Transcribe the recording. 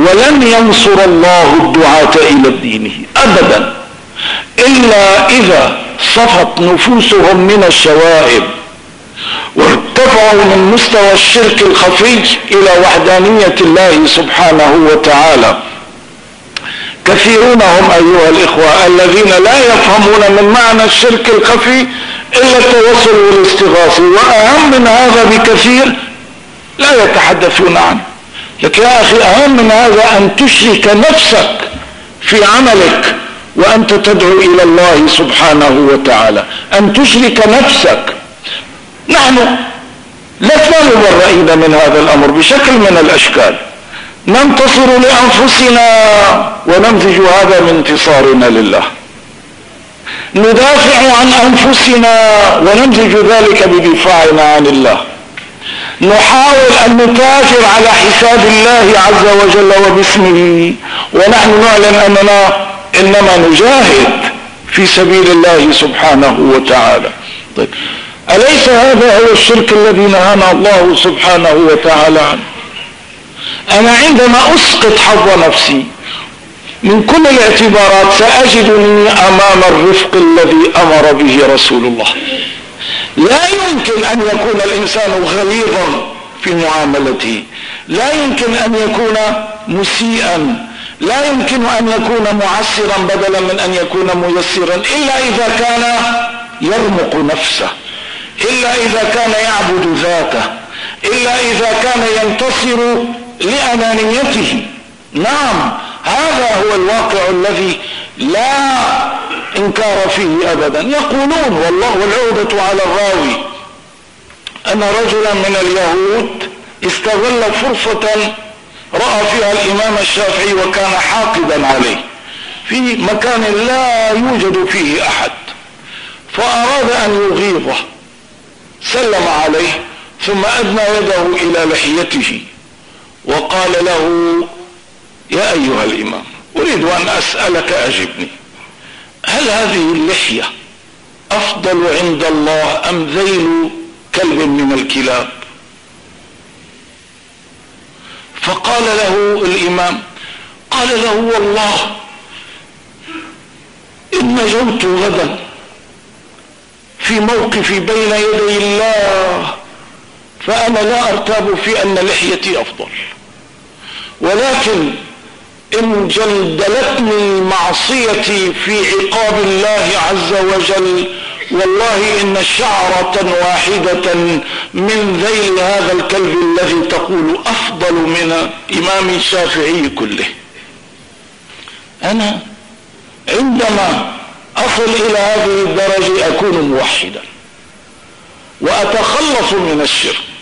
ولن ينصر الله الدعاة إلى دينه أبدا إلا إذا صفت نفوسهم من الشوائب وارتفعوا من مستوى الشرك الخفي إلى وحدانية الله سبحانه وتعالى. كثيرون هم أيها الإخوة الذين لا يفهمون من معنى الشرك الخفي إلا التوسل والاستغاثة، وأهم من هذا بكثير لا يتحدثون عنه. لكن يا أخي أهم من هذا أن تشرك نفسك في عملك وأنت تدعو إلى الله سبحانه وتعالى، أن تشرك نفسك. نحن لسنا مبرئين من هذا الأمر بشكل من الأشكال، ننتصر لأنفسنا ونمزج هذا من انتصارنا لله، ندافع عن أنفسنا ونمزج ذلك بدفاعنا عن الله، نحاول أن نتاجر على حساب الله عز وجل وباسمه ونحن نعلن أننا إنما نجاهد في سبيل الله سبحانه وتعالى. طيب، أليس هذا هو الشرك الذي نهانا الله سبحانه وتعالى عنه؟ أنا عندما أسقط حظ نفسي من كل الاعتبارات سأجدني أمام الرفق الذي أمر به رسول الله. لا يمكن أن يكون الإنسان غليظا في معاملته، لا يمكن أن يكون مسيئا، لا يمكن أن يكون معسرا بدلا من أن يكون ميسرا، إلا إذا كان يرمق نفسه، إلا إذا كان يعبد ذاته، إلا إذا كان ينتصر لأنانيته. نعم، هذا هو الواقع الذي لا إنكار فيه أبدا. يقولون والله والعودة على الراوي أن رجلا من اليهود استغل فرصة رأى فيها الإمام الشافعي وكان حاقدا عليه في مكان لا يوجد فيه أحد، فأراد أن يغيظه، سلم عليه ثم أدنى يده إلى لحيته وقال له: يا أيها الإمام، أريد أن أسألك أجبني، هل هذه اللحية أفضل عند الله أم ذيل كلب من الكلاب؟ فقال له الإمام، قال له: والله إن نجوت غدا في موقفي بين يدي الله فأنا لا أرتاب في أن لحيتي أفضل، ولكن إن جلدلتني معصيتي في عقاب الله عز وجل والله إن شعرة واحدة من ذيل هذا الكلب الذي تقول أفضل من إمام الشافعي كله. أنا عندما أصل إلى هذه الدرجة أكون موحدا وأتخلص من الشرك